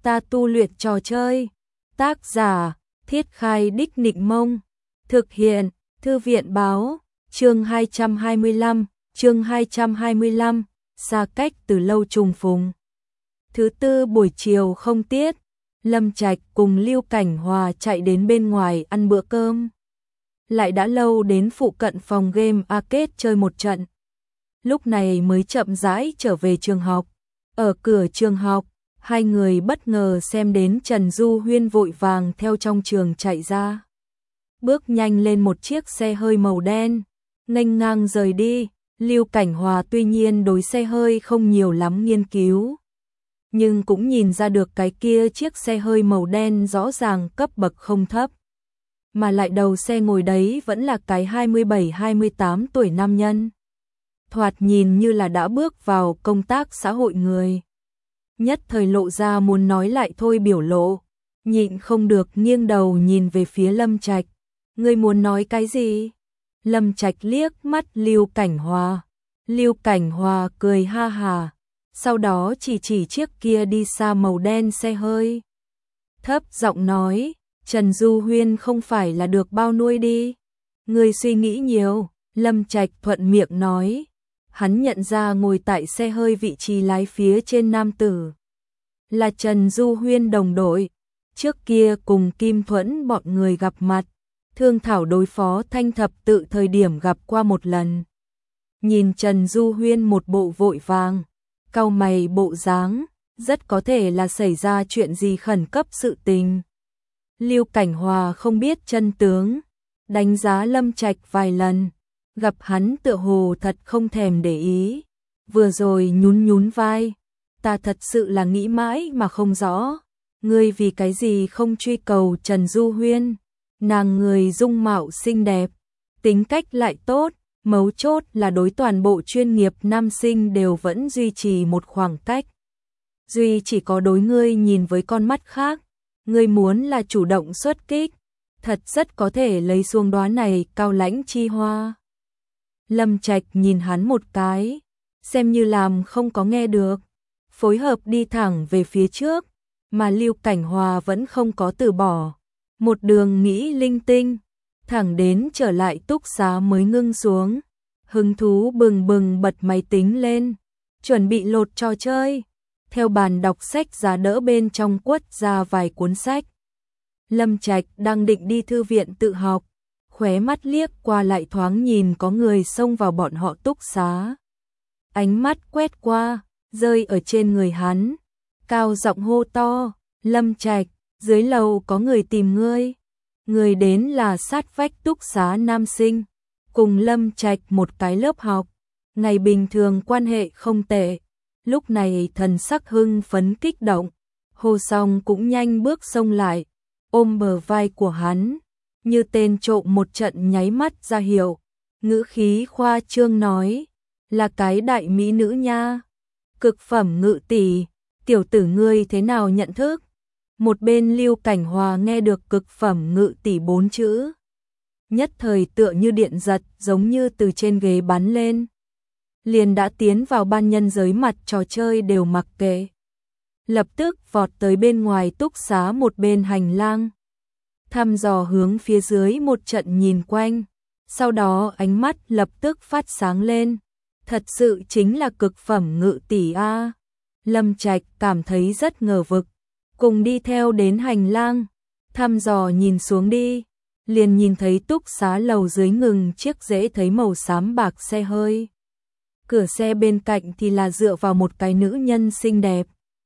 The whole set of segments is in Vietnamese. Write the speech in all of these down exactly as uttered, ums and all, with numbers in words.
ta tu luyện trò chơi. Tác giả, Thiết Khai Đích Nịnh Mông. Thực hiện, Thư viện Báo. Chương hai trăm hai mươi lăm, chương hai trăm hai mươi lăm, xa cách từ lâu trùng phùng. Thứ tư buổi chiều không tiết, Lâm Trạch cùng Lưu Cảnh Hòa chạy đến bên ngoài ăn bữa cơm. Lại đã lâu đến phụ cận phòng game arcade chơi một trận. Lúc này mới chậm rãi trở về trường học. Ở cửa trường học, hai người bất ngờ xem đến Trần Du Huyên vội vàng theo trong trường chạy ra. Bước nhanh lên một chiếc xe hơi màu đen, nghênh ngang rời đi. Lưu Cảnh Hòa tuy nhiên đối xe hơi không nhiều lắm nghiên cứu, nhưng cũng nhìn ra được cái kia chiếc xe hơi màu đen rõ ràng cấp bậc không thấp. Mà lại đầu xe ngồi đấy vẫn là cái hai mươi bảy hai mươi tám tuổi nam nhân. Thoạt nhìn như là đã bước vào công tác xã hội người. Nhất thời lộ ra muốn nói lại thôi biểu lộ, nhịn không được nghiêng đầu nhìn về phía Lâm Trạch. Ngươi muốn nói cái gì? Lâm Trạch liếc mắt Lưu Cảnh Hòa. Lưu Cảnh Hòa cười ha hà, sau đó chỉ chỉ chiếc kia đi xa màu đen xe hơi. Thấp giọng nói, Trần Du Huyên không phải là được bao nuôi đi. Ngươi suy nghĩ nhiều. Lâm Trạch thuận miệng nói. Hắn nhận ra ngồi tại xe hơi vị trí lái phía trên nam tử là Trần Du Huyên đồng đội. Trước kia cùng Kim Thuẫn bọn người gặp mặt, thương thảo đối phó Thanh Thập Tự thời điểm gặp qua một lần. Nhìn Trần Du Huyên một bộ vội vàng, cau mày bộ dáng, rất có thể là xảy ra chuyện gì khẩn cấp sự tình. Lưu Cảnh Hòa không biết chân tướng, đánh giá Lâm Trạch vài lần, gặp hắn tựa hồ thật không thèm để ý, vừa rồi nhún nhún vai, ta thật sự là nghĩ mãi mà không rõ, ngươi vì cái gì không truy cầu Trần Du Huyên, nàng người dung mạo xinh đẹp, tính cách lại tốt, mấu chốt là đối toàn bộ chuyên nghiệp nam sinh đều vẫn duy trì một khoảng cách. Duy chỉ có đối ngươi nhìn với con mắt khác, ngươi muốn là chủ động xuất kích, thật rất có thể lấy xuống đóa này cao lãnh chi hoa. Lâm Trạch nhìn hắn một cái, xem như làm không có nghe được, phối hợp đi thẳng về phía trước, mà Lưu Cảnh Hòa vẫn không có từ bỏ, một đường nghĩ linh tinh, thẳng đến trở lại túc xá mới ngưng xuống, hứng thú bừng bừng bật máy tính lên, chuẩn bị load trò chơi, theo bàn đọc sách giá đỡ bên trong quất ra vài cuốn sách. Lâm Trạch đang định đi thư viện tự học, khóe mắt liếc qua lại thoáng nhìn có người xông vào bọn họ túc xá. Ánh mắt quét qua, rơi ở trên người hắn, cao giọng hô to, Lâm Trạch, dưới lầu có người tìm ngươi. Người đến là sát vách túc xá nam sinh, cùng Lâm Trạch một cái lớp học, ngày bình thường quan hệ không tệ. Lúc này thần sắc hưng phấn kích động, hô xong cũng nhanh bước xông lại, ôm bờ vai của hắn, như tên trộm một trận nháy mắt ra hiệu, ngữ khí khoa trương nói, là cái đại mỹ nữ nha, cực phẩm ngự tỷ, tiểu tử ngươi thế nào nhận thức? Một bên Lưu Cảnh Hòa nghe được cực phẩm ngự tỷ bốn chữ, nhất thời tựa như điện giật, giống như từ trên ghế bắn lên, liền đã tiến vào ban nhân giới mặt trò chơi đều mặc kệ, lập tức vọt tới bên ngoài túc xá một bên hành lang, thăm dò hướng phía dưới một trận nhìn quanh, sau đó ánh mắt lập tức phát sáng lên, thật sự chính là cực phẩm ngự tỷ a. Lâm Trạch cảm thấy rất ngờ vực, cùng đi theo đến hành lang, thăm dò nhìn xuống đi, liền nhìn thấy túc xá lầu dưới ngừng chiếc dễ thấy màu xám bạc xe hơi. Cửa xe bên cạnh thì là dựa vào một cái nữ nhân xinh đẹp.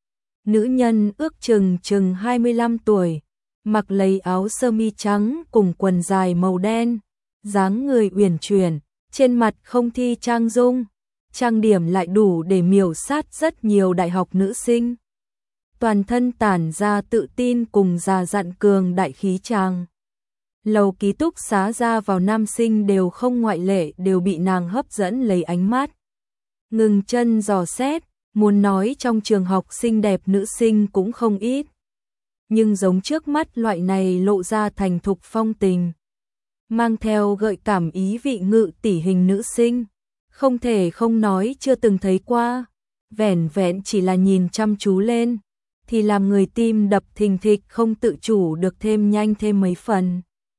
Nữ nhân ước chừng chừng hai mươi lăm tuổi, mặc lấy áo sơ mi trắng cùng quần dài màu đen, dáng người uyển chuyển, trên mặt không thi trang dung, trang điểm lại đủ để miểu sát rất nhiều đại học nữ sinh. Toàn thân tản ra tự tin cùng già dặn cường đại khí tràng. Lầu ký túc xá ra vào nam sinh đều không ngoại lệ đều bị nàng hấp dẫn lấy ánh mắt. Ngừng chân dò xét, muốn nói trong trường học xinh đẹp nữ sinh cũng không ít. Nhưng giống trước mắt loại này lộ ra thành thục phong tình, mang theo gợi cảm ý vị ngự tỷ hình nữ sinh, không thể không nói chưa từng thấy qua, vẻn vẹn chỉ là nhìn chăm chú lên, thì làm người tim đập thình thịch không tự chủ được thêm nhanh thêm mấy phần.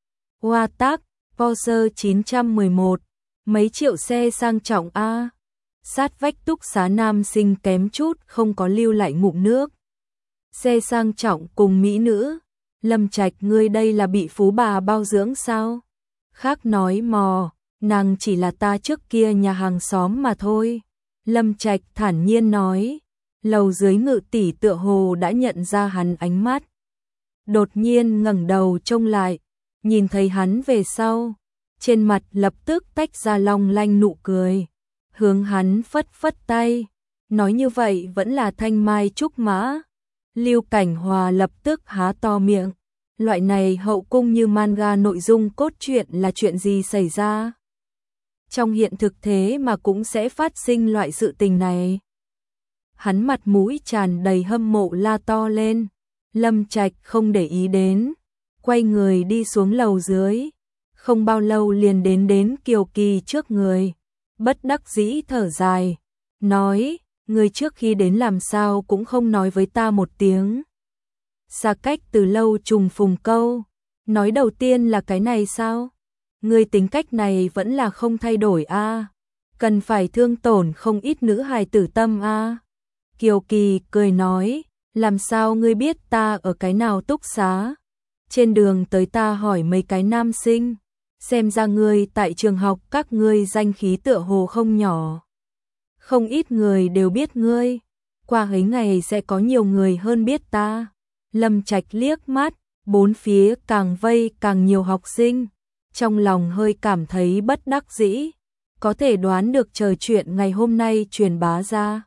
Hoa tác, Porsche chín một một, mấy triệu xe sang trọng a. Sát vách túc xá nam sinh kém chút không có lưu lại ngụm nước. Xe sang trọng cùng mỹ nữ, Lâm Trạch ngươi đây là bị phú bà bao dưỡng sao? Khác nói mò, nàng chỉ là ta trước kia nhà hàng xóm mà thôi. Lâm Trạch thản nhiên nói, lầu dưới Ngự tỷ tựa hồ đã nhận ra hắn ánh mắt. Đột nhiên ngẩng đầu trông lại, nhìn thấy hắn về sau, trên mặt lập tức tách ra long lanh nụ cười, hướng hắn phất phất tay, nói như vậy vẫn là thanh mai trúc mã. Lưu Cảnh Hòa lập tức há to miệng, loại này hậu cung như manga nội dung cốt truyện là chuyện gì xảy ra? Trong hiện thực thế mà cũng sẽ phát sinh loại sự tình này. Hắn mặt mũi tràn đầy hâm mộ la to lên, Lâm Trạch không để ý đến, quay người đi xuống lầu dưới, không bao lâu liền đến đến Kiều Kỳ trước người, bất đắc dĩ thở dài, nói, người trước khi đến làm sao cũng không nói với ta một tiếng. Xa cách từ lâu trùng phùng câu, nói đầu tiên là cái này sao? Người tính cách này vẫn là không thay đổi a, cần phải thương tổn không ít nữ hài tử tâm a. Kiều Kỳ cười nói, làm sao ngươi biết ta ở cái nào túc xá? Trên đường tới ta hỏi mấy cái nam sinh, xem ra ngươi tại trường học các ngươi danh khí tựa hồ không nhỏ. Không ít người đều biết ngươi, qua ấy ngày sẽ có nhiều người hơn biết ta. Lâm Trạch liếc mắt, bốn phía càng vây càng nhiều học sinh, trong lòng hơi cảm thấy bất đắc dĩ, có thể đoán được chờ chuyện ngày hôm nay truyền bá ra.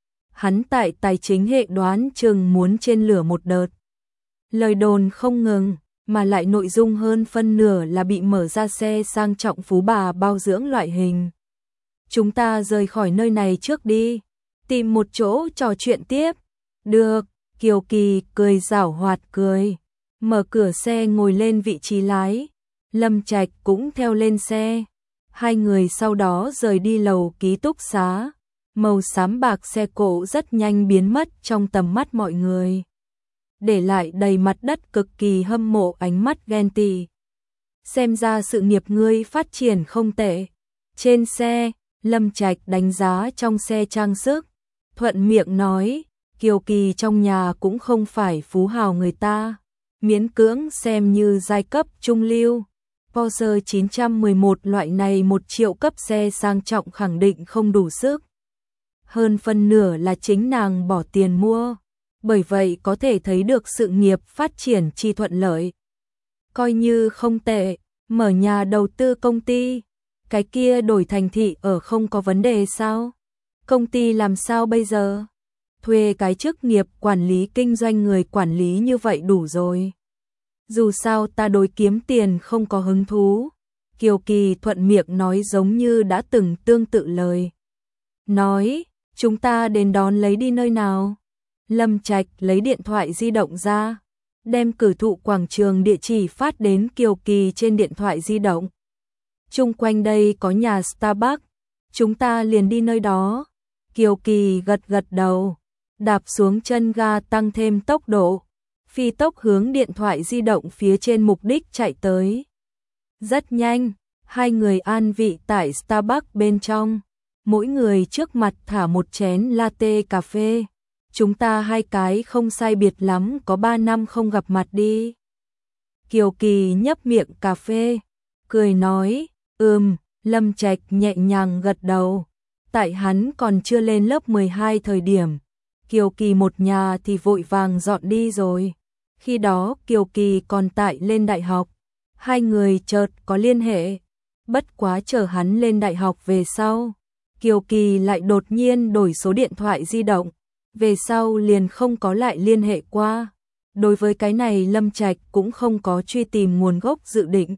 Hắn tại tài chính hệ đoán chừng muốn trên lửa một đợt. Lời đồn không ngừng, mà lại nội dung hơn phân nửa là bị mở ra xe sang trọng phú bà bao dưỡng loại hình. Chúng ta rời khỏi nơi này trước đi, tìm một chỗ trò chuyện tiếp. Được, Kiều Kỳ cười giảo hoạt cười, mở cửa xe ngồi lên vị trí lái. Lâm Trạch cũng theo lên xe. Hai người sau đó rời đi lầu ký túc xá. Màu xám bạc xe cộ rất nhanh biến mất trong tầm mắt mọi người, để lại đầy mặt đất cực kỳ hâm mộ ánh mắt ghen tị. Xem ra sự nghiệp ngươi phát triển không tệ. Trên xe, Lâm Trạch đánh giá trong xe trang sức, thuận miệng nói, Kiều Kỳ trong nhà cũng không phải phú hào người ta, miễn cưỡng xem như giai cấp trung lưu. Porsche chín một một loại này một triệu cấp xe sang trọng khẳng định không đủ sức. Hơn phân nửa là chính nàng bỏ tiền mua, bởi vậy có thể thấy được sự nghiệp phát triển chi thuận lợi. Coi như không tệ, mở nhà đầu tư công ty, cái kia đổi thành thị ở không có vấn đề sao? Công ty làm sao bây giờ? Thuê cái chức nghiệp quản lý kinh doanh người quản lý như vậy đủ rồi. Dù sao ta đối kiếm tiền không có hứng thú. Kiều Kỳ thuận miệng nói giống như đã từng tương tự lời. Nói, chúng ta đến đón lấy đi nơi nào? Lâm Trạch lấy điện thoại di động ra, đem cử thụ quảng trường địa chỉ phát đến Kiều Kỳ trên điện thoại di động. Chung quanh đây có nhà Starbucks, chúng ta liền đi nơi đó. Kiều Kỳ gật gật đầu, đạp xuống chân ga tăng thêm tốc độ, phi tốc hướng điện thoại di động phía trên mục đích chạy tới. Rất nhanh, hai người an vị tại Starbucks bên trong, mỗi người trước mặt thả một chén latte cà phê. Chúng ta hai cái không sai biệt lắm có ba năm không gặp mặt đi. Kiều Kỳ nhấp miệng cà phê, cười nói, ừm, Lâm Trạch nhẹ nhàng gật đầu. Tại hắn còn chưa lên lớp mười hai thời điểm, Kiều Kỳ một nhà thì vội vàng dọn đi rồi. Khi đó Kiều Kỳ còn tại lên đại học, hai người chợt có liên hệ. Bất quá chờ hắn lên đại học về sau, Kiều Kỳ lại đột nhiên đổi số điện thoại di động, về sau liền không có lại liên hệ qua. Đối với cái này Lâm Trạch cũng không có truy tìm nguồn gốc dự định.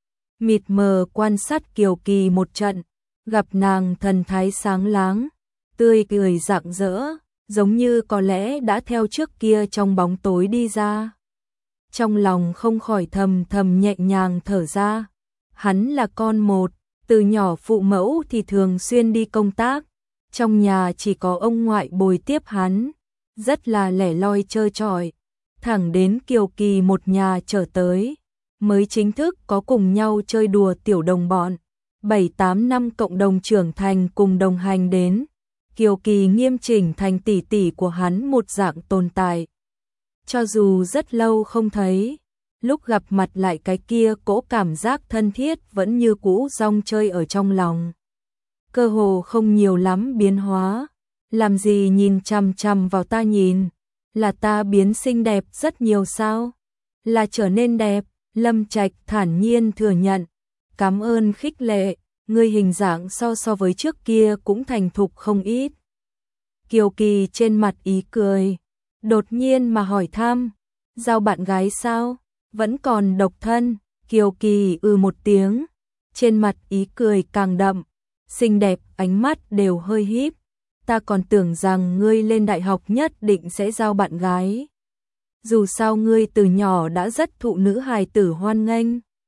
Mịt mờ quan sát Kiều Kỳ một trận, gặp nàng thần thái sáng láng, tươi cười rạng rỡ, giống như có lẽ đã theo trước kia trong bóng tối đi ra. Trong lòng không khỏi thầm thầm nhẹ nhàng thở ra. Hắn là con một, từ nhỏ phụ mẫu thì thường xuyên đi công tác, trong nhà chỉ có ông ngoại bồi tiếp hắn. rất là lẻ loi trơ trọi, thẳng đến Kiều Kỳ một nhà trở tới, mới chính thức có cùng nhau chơi đùa tiểu đồng bọn, bảy tám năm cộng đồng trưởng thành cùng đồng hành đến, Kiều Kỳ nghiêm chỉnh thành tỷ tỷ của hắn một dạng tồn tại. Cho dù rất lâu không thấy, lúc gặp mặt lại cái kia cỗ cảm giác thân thiết vẫn như cũ rong chơi ở trong lòng. Cơ hồ không nhiều lắm biến hóa, làm gì nhìn chằm chằm vào ta nhìn, là ta biến xinh đẹp rất nhiều sao? Là trở nên đẹp, Lâm Trạch thản nhiên thừa nhận, cảm ơn khích lệ, ngươi hình dạng so so với trước kia cũng thành thục không ít. Kiều Kỳ trên mặt ý cười, đột nhiên mà hỏi thăm, giao bạn gái sao? Vẫn còn độc thân, Kiều Kỳ ừ một tiếng, trên mặt ý cười càng đậm, xinh đẹp, ánh mắt đều hơi híp. Ta còn tưởng rằng ngươi lên đại học nhất định sẽ giao bạn gái. Dù sao ngươi từ nhỏ đã rất thụ nữ hài tử hoan nghênh.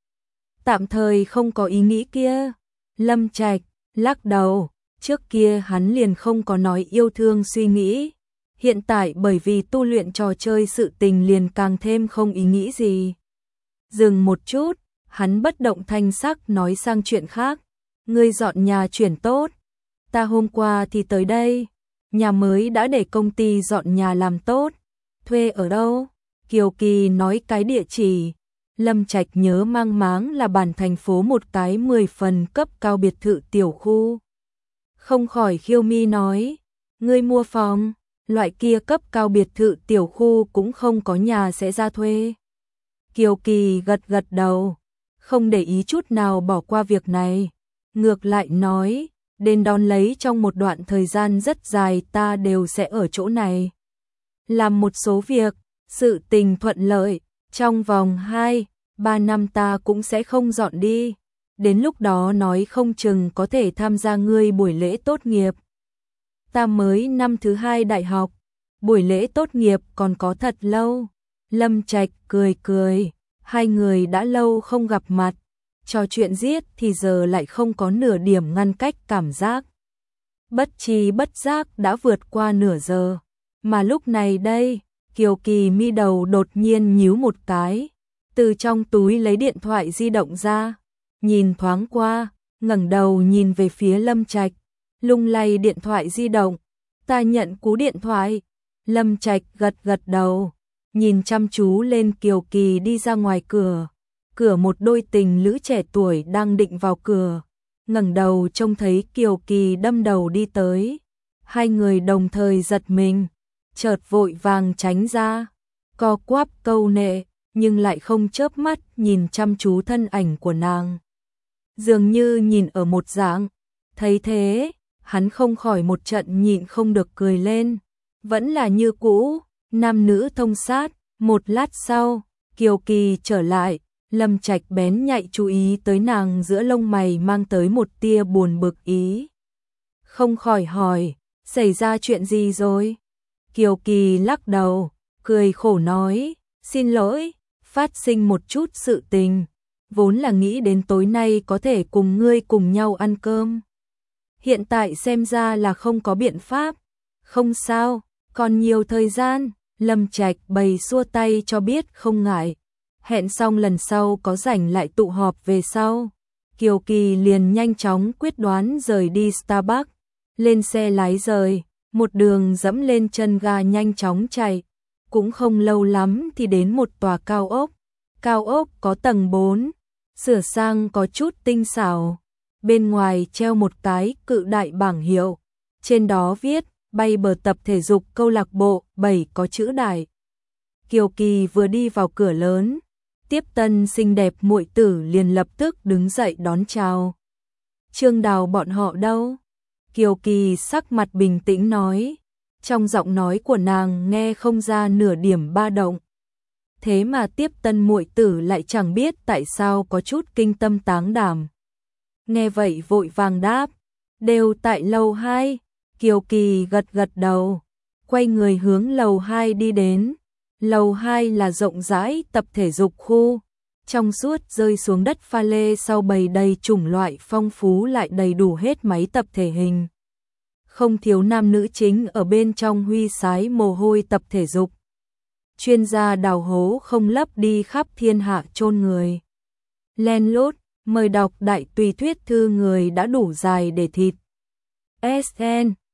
Tạm thời không có ý nghĩ kia. Lâm Trạch lắc đầu, trước kia hắn liền không có nói yêu thương suy nghĩ. Hiện tại bởi vì tu luyện trò chơi sự tình liền càng thêm không ý nghĩ gì. Dừng một chút, hắn bất động thanh sắc nói sang chuyện khác. Ngươi dọn nhà chuyển tốt. Ta hôm qua thì tới đây, nhà mới đã để công ty dọn nhà làm tốt. Thuê ở đâu? Kiều Kỳ nói cái địa chỉ. Lâm Trạch nhớ mang máng là bản thành phố một cái mười phần cấp cao biệt thự tiểu khu. Không khỏi khiêu mi nói, ngươi mua phòng, loại kia cấp cao biệt thự tiểu khu cũng không có nhà sẽ ra thuê. Kiều Kỳ gật gật đầu, không để ý chút nào bỏ qua việc này. Ngược lại nói, đến đón lấy trong một đoạn thời gian rất dài ta đều sẽ ở chỗ này. Làm một số việc, sự tình thuận lợi, trong vòng hai, ba năm ta cũng sẽ không dọn đi. Đến lúc đó nói không chừng có thể tham gia ngươi buổi lễ tốt nghiệp. Ta mới năm thứ hai đại học, buổi lễ tốt nghiệp còn có thật lâu. Lâm Trạch cười cười, hai người đã lâu không gặp mặt. Trò chuyện giết thì giờ lại không có nửa điểm ngăn cách cảm giác. Bất tri bất giác đã vượt qua nửa giờ. Mà lúc này đây, Kiều Kỳ mi đầu đột nhiên nhíu một cái. Từ trong túi lấy điện thoại di động ra. Nhìn thoáng qua, ngẩng đầu nhìn về phía Lâm Trạch. Lung lay điện thoại di động. Ta nhận cú điện thoại. Lâm Trạch gật gật đầu. Nhìn chăm chú lên Kiều Kỳ đi ra ngoài cửa. Cửa một đôi tình lữ trẻ tuổi đang định vào cửa, ngẩng đầu trông thấy Kiều Kỳ đâm đầu đi tới. Hai người đồng thời giật mình, chợt vội vàng tránh ra, co quắp câu nệ, nhưng lại không chớp mắt nhìn chăm chú thân ảnh của nàng. Dường như nhìn ở một dạng, thấy thế, hắn không khỏi một trận nhịn không được cười lên. Vẫn là như cũ, nam nữ thông sát, một lát sau, Kiều Kỳ trở lại. Lâm Trạch bén nhạy chú ý tới nàng giữa lông mày mang tới một tia buồn bực ý. Không khỏi hỏi, xảy ra chuyện gì rồi? Kiều Kỳ lắc đầu, cười khổ nói, xin lỗi, phát sinh một chút sự tình. Vốn là nghĩ đến tối nay có thể cùng ngươi cùng nhau ăn cơm. Hiện tại xem ra là không có biện pháp. Không sao, còn nhiều thời gian. Lâm Trạch bày xua tay cho biết không ngại. Hẹn xong lần sau có rảnh lại tụ họp về sau. Kiều Kỳ liền nhanh chóng quyết đoán rời đi Starbucks. Lên xe lái rời, một đường dẫm lên chân ga nhanh chóng chạy. Cũng không lâu lắm thì đến một tòa cao ốc. Cao ốc có tầng bốn, sửa sang có chút tinh xảo. Bên ngoài treo một cái cự đại bảng hiệu. Trên đó viết, bay bờ tập thể dục câu lạc bộ bảy có chữ đại. Kiều Kỳ vừa đi vào cửa lớn. Tiếp tân xinh đẹp muội tử liền lập tức đứng dậy đón chào. Trương Đào bọn họ đâu? Kiều Kỳ sắc mặt bình tĩnh nói. Trong giọng nói của nàng nghe không ra nửa điểm ba động. Thế mà tiếp tân muội tử lại chẳng biết tại sao có chút kinh tâm táng đảm. Nghe vậy vội vàng đáp. Đều tại lầu hai. Kiều Kỳ gật gật đầu. Quay người hướng lầu hai đi đến. Lầu hai là rộng rãi tập thể dục khu, trong suốt rơi xuống đất pha lê sau bày đầy chủng loại phong phú lại đầy đủ hết máy tập thể hình. không thiếu nam nữ chính ở bên trong huy sái mồ hôi tập thể dục. Chuyên gia đào hố không lấp đi khắp thiên hạ chôn người. Len lút, mời đọc đại tùy thuyết thư người đã đủ dài để thịt. ét en